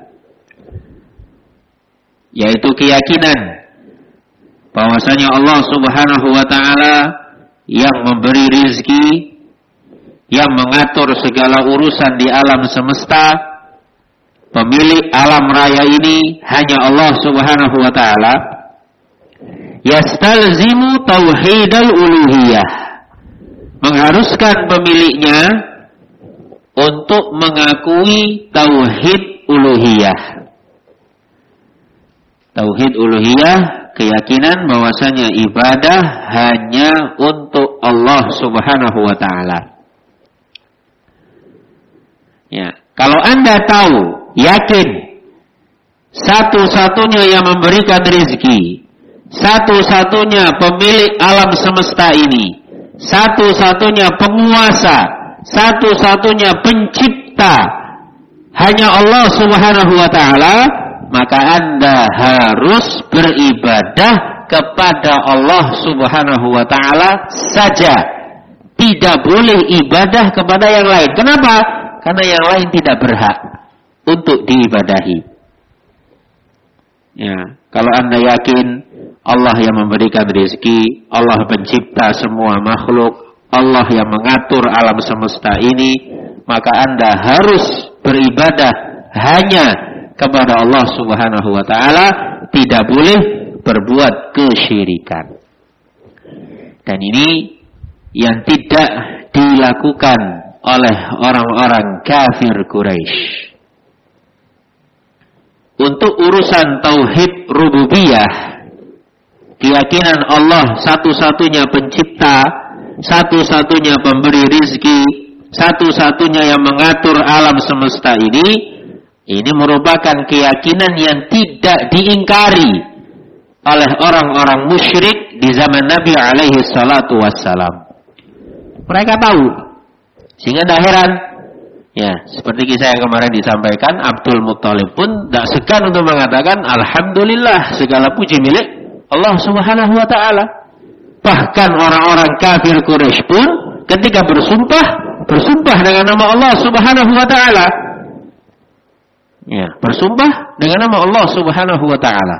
yaitu keyakinan bahwasanya Allah Subhanahu wa taala yang memberi rizki, yang mengatur segala urusan di alam semesta, pemilik alam raya ini hanya Allah Subhanahu wa taala. Yastalzimu tauhidal uluhiyah, mengharuskan pemiliknya untuk mengakui tauhid uluhiyah. Tauhid uluhiyah, keyakinan bahwasanya ibadah hanya untuk Allah Subhanahu wa taala. Ya, kalau Anda tahu, yakin satu-satunya yang memberikan rezeki, satu-satunya pemilik alam semesta ini, satu-satunya penguasa, satu-satunya pencipta hanya Allah Subhanahu wa taala, maka Anda harus beribadah kepada Allah Subhanahu wa taala saja. Tidak boleh ibadah kepada yang lain. Kenapa? Karena yang lain tidak berhak untuk diibadahi. Ya, kalau Anda yakin Allah yang memberikan rezeki, Allah pencipta semua makhluk, Allah yang mengatur alam semesta ini, maka Anda harus beribadah hanya kepada Allah Subhanahu wa taala, tidak boleh berbuat kesyirikan. Dan ini yang tidak dilakukan oleh orang-orang kafir Quraisy. Untuk urusan tauhid rububiyah, keyakinan Allah satu-satunya pencipta, satu-satunya pemberi rizki, satu-satunya yang mengatur alam semesta ini, ini merupakan keyakinan yang tidak diingkari oleh orang-orang musyrik di zaman Nabi alaihi salatu wassalam. Mereka tahu, sehingga tidak heran. Ya, seperti kisah yang kemarin disampaikan, Abdul Muttalib pun tidak segan untuk mengatakan, Alhamdulillah, segala puji milik Allah Subhanahu wa ta'ala. Bahkan orang-orang kafir Quraisy pun ketika bersumpah, bersumpah dengan nama Allah Subhanahu wa ta'ala. Ya, bersumpah dengan nama Allah Subhanahu wa ta'ala.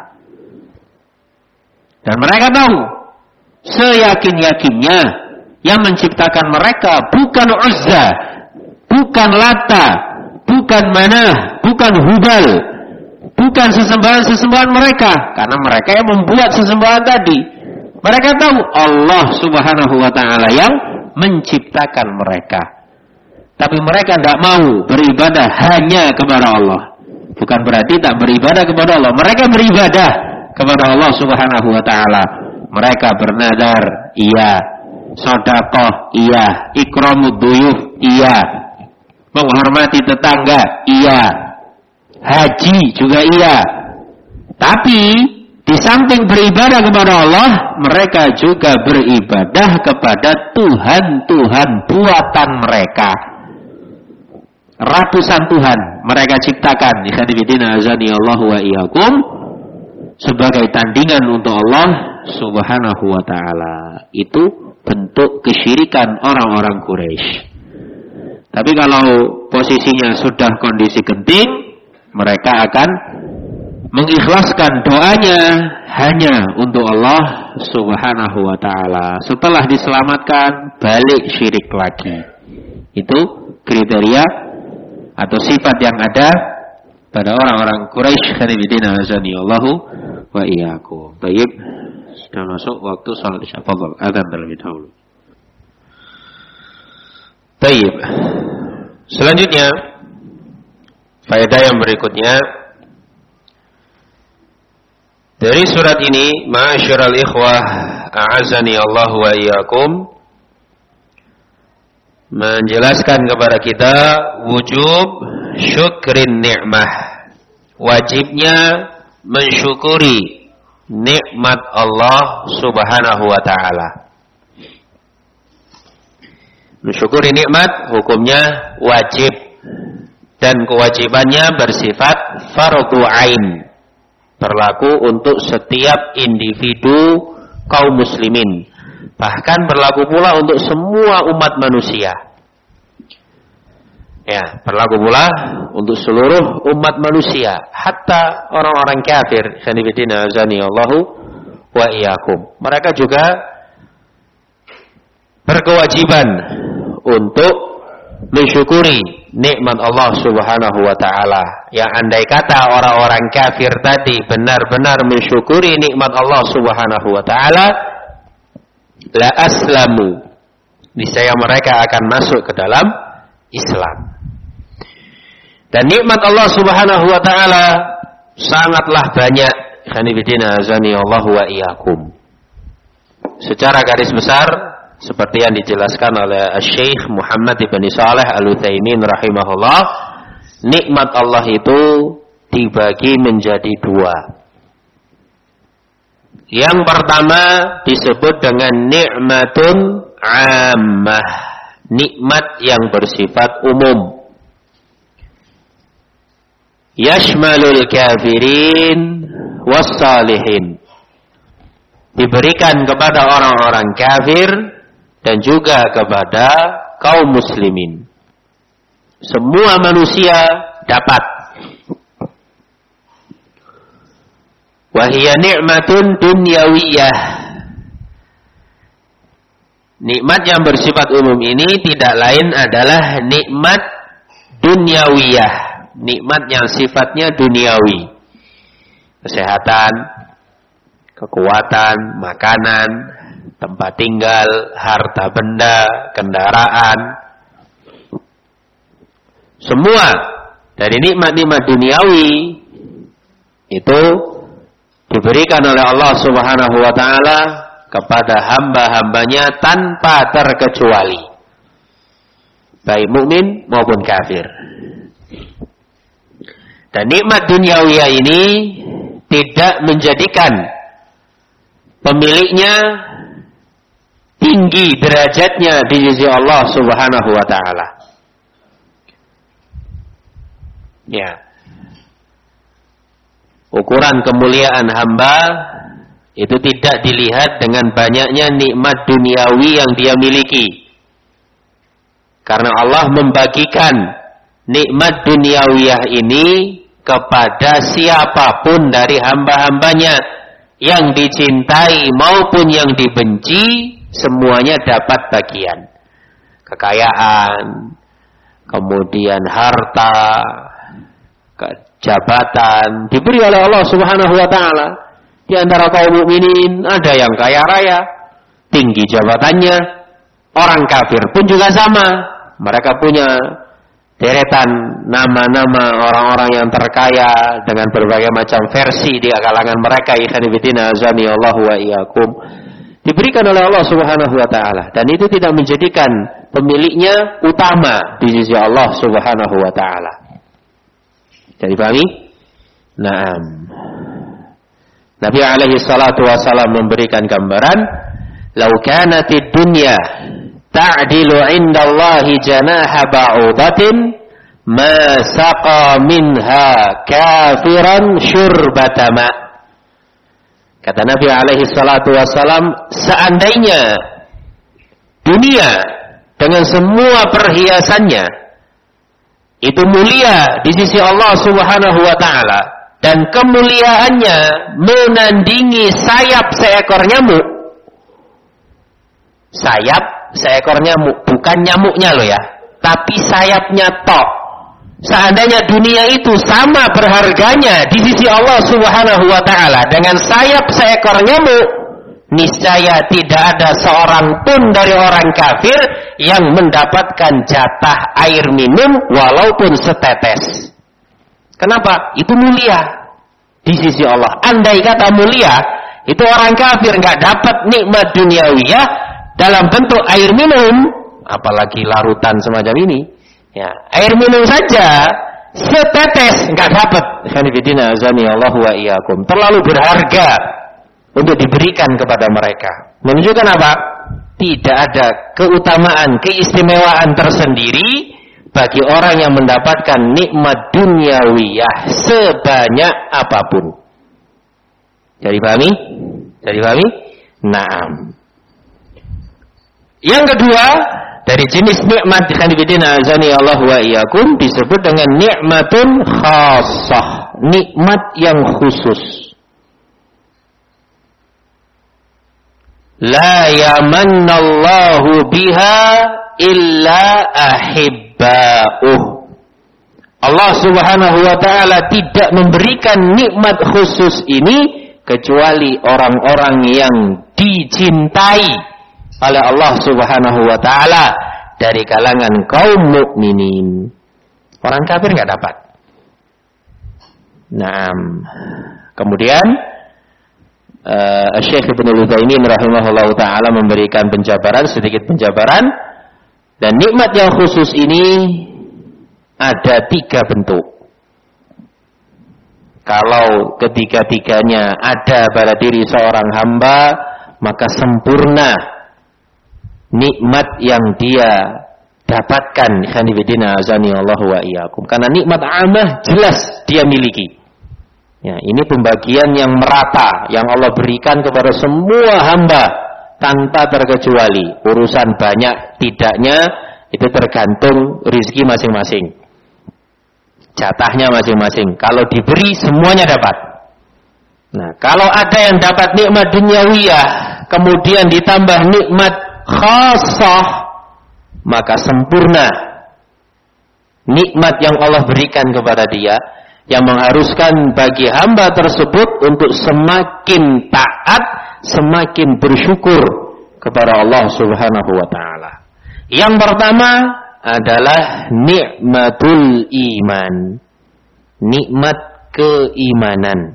Dan mereka tahu, seyakin-yakinnya yang menciptakan mereka bukan Uzza, bukan Lata, bukan Manah, bukan Hubal, bukan sesembahan-sesembahan mereka, karena mereka yang membuat sesembahan tadi. Mereka tahu Allah Subhanahu wa ta'ala yang menciptakan mereka. Tapi mereka tidak mau beribadah hanya kepada Allah. Bukan berarti tak beribadah kepada Allah. Mereka beribadah kepada Allah Subhanahu wa ta'ala. Mereka bernadar, iya. Sedekah, iya. Ikramud duyuf, iya. Menghormati tetangga, iya. Haji juga iya. Tapi di samping beribadah kepada Allah, mereka juga beribadah kepada Tuhan-Tuhan buatan mereka. Ratusan Tuhan mereka ciptakan, ikhwanifidina azani Allahu wa iyyakum, sebagai tandingan untuk Allah Subhanahu wa ta'ala. Itu bentuk kesyirikan orang-orang Quraisy. Tapi kalau posisinya sudah kondisi genting, mereka akan mengikhlaskan doanya hanya untuk Allah Subhanahu wa ta'ala. Setelah diselamatkan, balik syirik lagi. Itu kriteria atau sifat yang ada pada orang-orang Quraisy. Khadibidina azani Allahu wa iyyakum. Baik, sudah masuk waktu salat isya. Fadhal, adzan terlebih dahulu. Baik. Selanjutnya, faedah yang berikutnya dari surat ini, ma'asyiral ikhwah, a'azani Allahu wa iyyakum, menjelaskan kepada kita wujub syukrin ni'mah, wajibnya mensyukuri nikmat Allah Subhanahu wa ta'ala. Mensyukuri nikmat hukumnya wajib dan kewajibannya bersifat fardhu ain, berlaku untuk setiap individu kaum muslimin, bahkan berlaku pula untuk semua umat manusia. Ya, berlaku pula untuk seluruh umat manusia, hatta orang-orang kafir. Sanibidina azani Allahu wa iyyakum. Mereka juga berkewajiban untuk mensyukuri nikmat Allah Subhanahu wa ta'ala. Yang andai kata orang-orang kafir tadi benar-benar mensyukuri nikmat Allah Subhanahu wa ta'ala, la aslamu, niscaya mereka akan masuk ke dalam Islam. Dan nikmat Allah Subhanahu wa ta'ala sangatlah banyak. Khanifidina azani Allah wa iyyakum. Secara garis besar, seperti yang dijelaskan oleh Syekh Muhammad ibn Shalih Al-Utsaimin rahimahullah, nikmat Allah itu dibagi menjadi dua. Yang pertama disebut dengan nikmatun ammah, nikmat yang bersifat umum. Yashmalul kafirin wassalihin, diberikan kepada orang-orang kafir dan juga kepada kaum muslimin. Semua manusia dapat. Wahia ni'matun dunyawiyah. Nikmat yang bersifat umum ini tidak lain adalah nikmat dunyawiyah, nikmat yang sifatnya duniawi. Kesehatan, kekuatan, makanan, tempat tinggal, harta benda, kendaraan. Semua dari nikmat-nikmat duniawi itu diberikan oleh Allah Subhanahu wa ta'ala kepada hamba-hambanya tanpa terkecuali, baik mukmin maupun kafir. Dan nikmat duniawiyah ini tidak menjadikan pemiliknya tinggi derajatnya di sisi Allah Subhanahu wa ta'ala. Ya. Ukuran kemuliaan hamba itu tidak dilihat dengan banyaknya nikmat duniawi yang dia miliki. Karena Allah membagikan nikmat duniawiyah ini kepada siapapun dari hamba-hambanya, yang dicintai maupun yang dibenci, semuanya dapat bagian. Kekayaan, kemudian harta, jabatan diberi oleh Allah Subhanahu wa ta'ala. Di antara kaum mukminin ada yang kaya raya, tinggi jabatannya. Orang kafir pun juga sama. Mereka punya deretan nama-nama orang-orang yang terkaya dengan berbagai macam versi di kalangan mereka. Ikhwanifidina azani Allah wa iyyakum. Diberikan oleh Allah Subhanahu wa ta'ala. Dan itu tidak menjadikan pemiliknya utama di sisi Allah Subhanahu wa ta'ala. Jadi pahami? Naam. Nabi alaihi salatu wasalam memberikan gambaran, "Lau kanatid dunya ta'dilu 'indallahi janaha ba'udatin, ma saqa minha kafiran syurbata ma." Kata Nabi alaihi salatu wasalam, seandainya dunia dengan semua perhiasannya itu mulia di sisi Allah Subhanahu wa ta'ala, dan kemuliaannya menandingi sayap seekor nyamuk. Sayap seekor nyamuk, bukan nyamuknya loh ya, tapi sayapnya tok. Seandainya dunia itu sama berharganya di sisi Allah Subhanahu wa ta'ala dengan sayap seekor nyamuk, niscaya tidak ada seorang pun dari orang kafir yang mendapatkan jatah air minum walaupun setetes. Kenapa? Itu mulia di sisi Allah. Andai kata mulia, itu orang kafir nggak dapat nikmat duniawiyah dalam bentuk air minum, apalagi larutan semacam ini. Ya, air minum saja setetes nggak dapat. Khanifidina azani Allah wa iyyakum. Terlalu berharga untuk diberikan kepada mereka. Menunjukkan apa? Tidak ada keutamaan, keistimewaan tersendiri bagi orang yang mendapatkan nikmat duniawiyah sebanyak apapun. Jadi pahami? Jadi pahami? Naam. Yang kedua, dari jenis nikmat khanifidina azani Allah wa iyyakum disebut dengan nikmatun khassah, nikmat yang khusus. La yamannallahu biha illa ahibba'uh. Allah Subhanahu wa taala tidak memberikan nikmat khusus ini kecuali orang-orang yang dicintai oleh Allah Subhanahu wa taala dari kalangan kaum mukminin. Orang kafir enggak dapat. Naam. Kemudian uh, Syekh Ibnu Utsaimin rahimahullahu taala memberikan penjabaran, sedikit penjabaran, dan nikmat yang khusus ini ada tiga bentuk. Kalau ketiga-tiganya ada pada diri seorang hamba, maka sempurna nikmat yang dia dapatkan. Khanifidina azani Allah wa iyyakum. Karena nikmat amah jelas dia miliki. Ya, ini pembagian yang merata yang Allah berikan kepada semua hamba tanpa terkecuali. Urusan banyak tidaknya itu tergantung rezeki masing-masing. Jatahnya masing-masing. Kalau diberi semuanya dapat. Nah, kalau ada yang dapat nikmat duniawiyah kemudian ditambah nikmat khassah, maka sempurna nikmat yang Allah berikan kepada dia, yang mengharuskan bagi hamba tersebut untuk semakin taat, semakin bersyukur kepada Allah Subhanahu wa taala. Yang pertama adalah nikmatul iman, nikmat keimanan.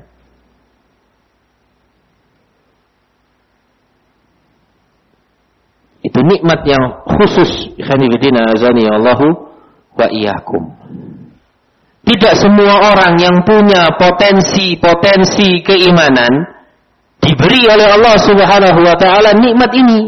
Itu nikmat yang khusus. Khanifidina azani Allahu wa iyyakum. Tidak semua orang yang punya potensi-potensi keimanan diberi oleh Allah Subhanahu wa taala nikmat ini.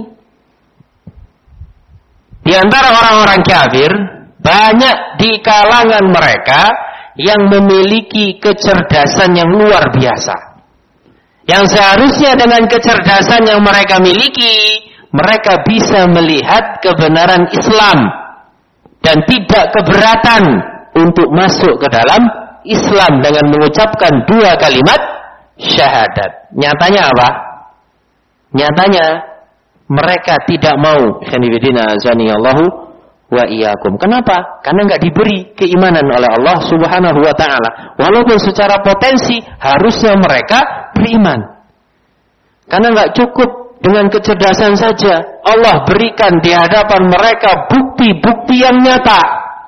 Di antara orang-orang kafir, banyak di kalangan mereka yang memiliki kecerdasan yang luar biasa. Yang seharusnya dengan kecerdasan yang mereka miliki, mereka bisa melihat kebenaran Islam dan tidak keberatan untuk masuk ke dalam Islam dengan mengucapkan dua kalimat syahadat. Nyatanya apa? Nyatanya mereka tidak mau. Khanifidina azani Allahu wa iyyakum. Kenapa? Karena enggak diberi keimanan oleh Allah Subhanahu wa taala. Walaupun secara potensi harusnya mereka beriman. Karena enggak cukup dengan kecerdasan saja. Allah berikan di hadapan mereka bukti-bukti yang nyata.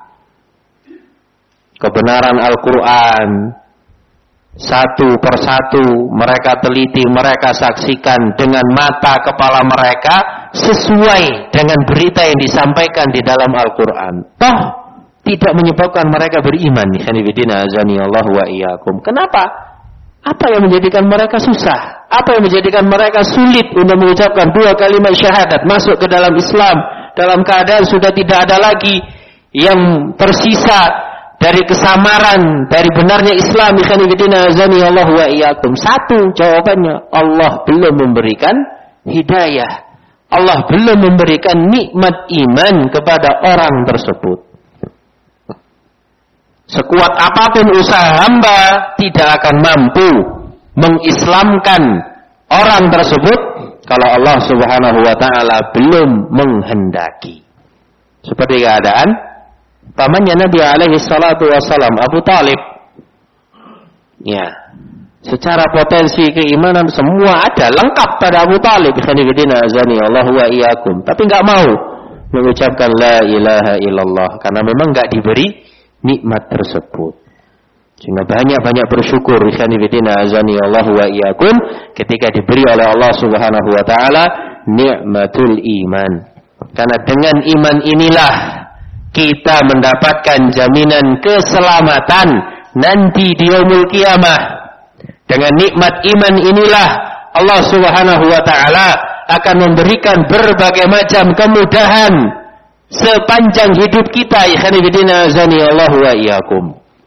Kebenaran Al-Qur'an satu persatu mereka teliti, mereka saksikan dengan mata kepala mereka sesuai dengan berita yang disampaikan di dalam Al-Quran. Toh tidak menyebabkan mereka beriman. Khanifidina azani Allah wa iyyakum. Kenapa? Apa yang menjadikan mereka susah? Apa yang menjadikan mereka sulit untuk mengucapkan dua kalimat syahadat, masuk ke dalam Islam dalam keadaan sudah tidak ada lagi yang tersisa dari kesamaran, dari benarnya Islam. Khanifidina azani Allah wa iyyakum. Satu jawabannya, Allah belum memberikan hidayah. Allah belum memberikan nikmat iman kepada orang tersebut. Sekuat apapun usaha hamba tidak akan mampu mengislamkan orang tersebut kalau Allah Subhanahu wa taala belum menghendaki. Seperti keadaan pamannya Nabi alaihi salatu wassalam, Abu Talib. Ya, secara potensi keimanan semua ada, lengkap pada Abu Talib. Khanifidina azani Allah wa iyyakum. Tapi enggak mau mengucapkan la ilaha illallah karena memang enggak diberi nikmat tersebut. Sehingga banyak-banyak bersyukur khanifidina azani Allah wa iyyakum ketika diberi oleh Allah Subhanahu wa taala nikmatul iman. Karena dengan iman inilah kita mendapatkan jaminan keselamatan nanti di yaumul qiyamah. Dengan nikmat iman inilah Allah Subhanahu wa taala akan memberikan berbagai macam kemudahan sepanjang hidup kita. Ikhwanifidina azani Allah wa iyyakum.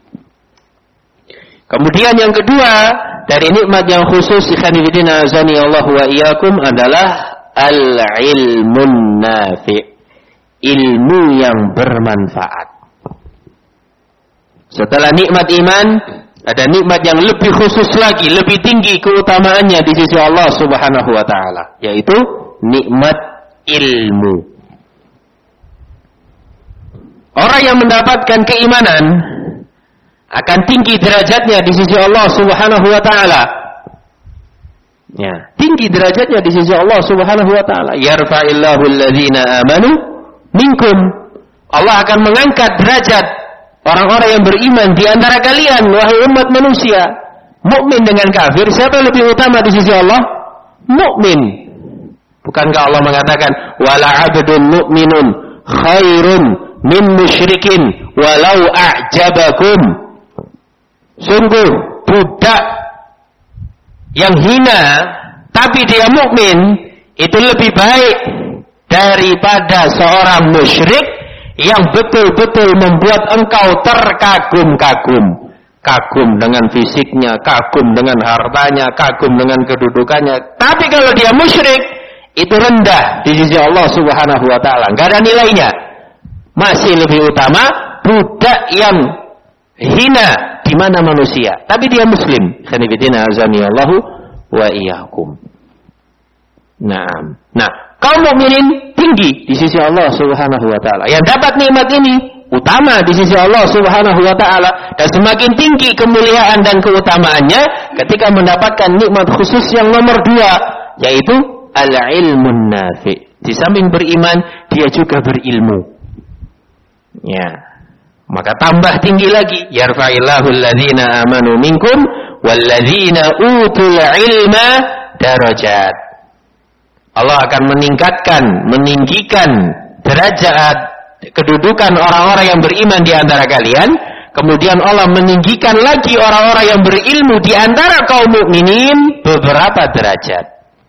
Kemudian yang kedua dari nikmat yang khusus ikhwanifidina azani Allah wa iyyakum adalah al-ilmun nafi'. Ilmu yang bermanfaat. Setelah nikmat iman, ada nikmat yang lebih khusus lagi, lebih tinggi keutamaannya di sisi Allah Subhanahu wa taala, yaitu nikmat ilmu. Orang yang mendapatkan keimanan akan tinggi derajatnya di sisi Allah Subhanahu wa taala. Ya, tinggi derajatnya di sisi Allah Subhanahu wa taala. Yarfa'illahu alladhina amanu minkum. Allah akan mengangkat derajat orang-orang yang beriman di antara kalian, wahai umat manusia. Mukmin dengan kafir, siapa yang lebih utama di sisi Allah? Mukmin. Bukankah Allah mengatakan, wala 'abdun mu'minun khairun min musyrikin walau a'jabakum. Sungguh budak yang hina tapi dia mukmin itu lebih baik daripada seorang musyrik yang betul-betul membuat engkau terkagum-kagum. Kagum dengan fisiknya, kagum dengan hartanya, kagum dengan kedudukannya. Tapi kalau dia musyrik, itu rendah di sisi Allah Subhanahu wa taala, enggak ada nilainya. Masih lebih utama budak yang hina di mana manusia, tapi dia muslim. Khanifidina azani Allahu wa iyyakum. Nah, nah kaum mukminin tinggi di sisi Allah Subhanahu wa taala. Yang dapat nikmat ini utama di sisi Allah Subhanahu wa taala, dan semakin tinggi kemuliaan dan keutamaannya ketika mendapatkan nikmat khusus yang nomor dua, yaitu al-ilmun nafi'. Di samping beriman, dia juga berilmu. Ya. Maka tambah tinggi lagi, yarfa'illahu alladhina amanu minkum walladzina utul ilma darajat. Allah akan meningkatkan, meninggikan derajat kedudukan orang-orang yang beriman di antara kalian. Kemudian Allah meninggikan lagi orang-orang yang berilmu di antara kaum mukminin beberapa derajat.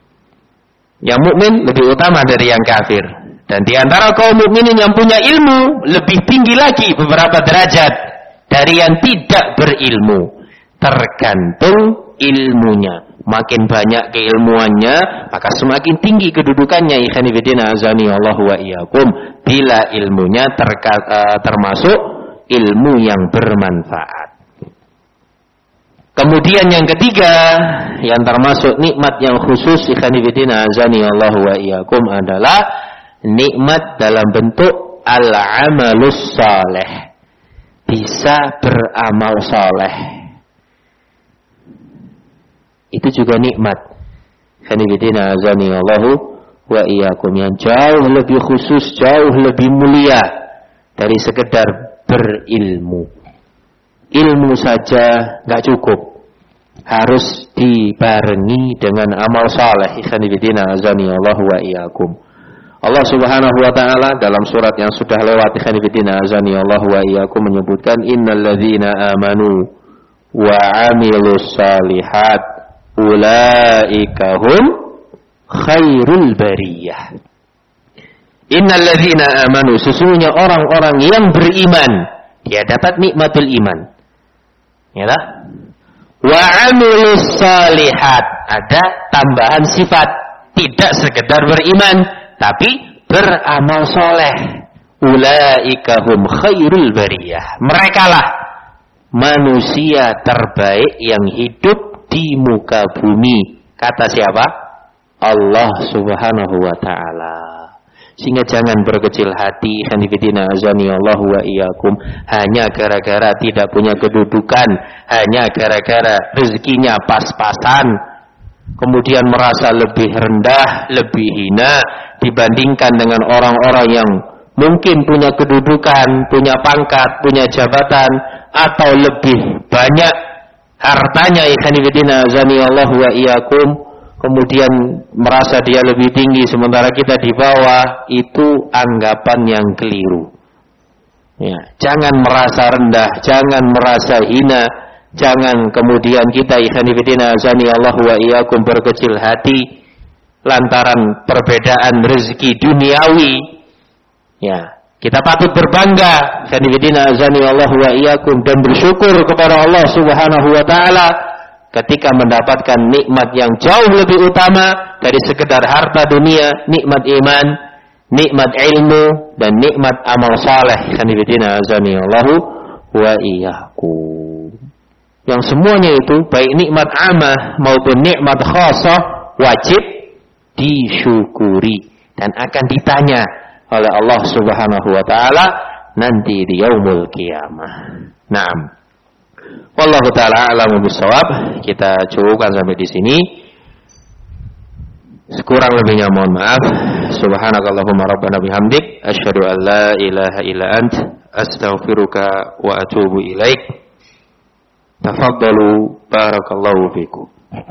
Yang mukmin lebih utama dari yang kafir. Dan di antara kaum mukminin yang punya ilmu lebih tinggi lagi beberapa derajat dari yang tidak berilmu. Tergantung ilmunya. Makin banyak keilmuannya, maka semakin tinggi kedudukannya. Ikhwanifidina azani Allah wa iyyakum. Bila ilmunya terka, uh, termasuk ilmu yang bermanfaat. Kemudian yang ketiga, yang termasuk nikmat yang khusus ikhwanifidina azani Allah wa iyyakum adalah nikmat dalam bentuk al-amalus saleh. Bisa beramal saleh. Itu juga nikmat. Khanifidina azani Allahu wa iyyakum, yang jauh lebih khusus, jauh lebih mulia dari sekedar berilmu. Ilmu saja enggak cukup. Harus dibarengi dengan amal saleh. Khanifidina azani Allahu wa iyyakum. Allah Subhanahu wa taala dalam surat yang sudah lewat, khanifidina azani Allahu wa iyyakum, menyebutkan innalladzina amanu wa 'amilus shalihat ulaika hum khairul bariyah. Innal ladzina amanu, sesungguhnya orang-orang yang beriman, dia dapat nikmatul iman. Ya lah. Wa 'amilus shalihat, ada tambahan sifat, tidak sekedar beriman tapi beramal soleh. Ulaika hum khairul bariyah. Merekalah manusia terbaik yang hidup di muka bumi. Kata siapa? Allah Subhanahu wa taala. Sehingga jangan berkecil hati, khanifidina azani Allah wa iyyakum, hanya gara-gara tidak punya kedudukan, hanya gara-gara rezekinya pas-pasan, kemudian merasa lebih rendah, lebih hina dibandingkan dengan orang-orang yang mungkin punya kedudukan, punya pangkat, punya jabatan, atau lebih banyak hartanya. Ikhwanifidina azani Allah wa iyyakum, kemudian merasa dia lebih tinggi sementara kita di bawah. Itu anggapan yang keliru. Ya, jangan merasa rendah, jangan merasa hina, jangan kemudian kita ikhwanifidina azani Allah wa iyyakum berkecil hati lantaran perbedaan rezeki duniawi. Ya, kita patut berbangga ikhwanifidina azani Allah wa iyyakum dan bersyukur kepada Allah Subhanahu wa taala ketika mendapatkan nikmat yang jauh lebih utama dari sekedar harta dunia, nikmat iman, nikmat ilmu, dan nikmat amal saleh. Khanifidina azani Allahu wa iyyakum. Yang semuanya itu, baik nikmat amah maupun nikmat khasah, wajib disyukuri dan akan ditanya oleh Allah Subhanahu wa taala nanti di yaumul qiyamah. Naam. Wallahu taala a'lamu bissawab. Kita cukupkan sampai di sini. Sekurang lebihnya mohon maaf. Subhanakallahumma rabbana bihamdik asyhadu an la ilaha illa ant astaghfiruka wa atubu ilaik. Tafaddalu barakallahu fikum.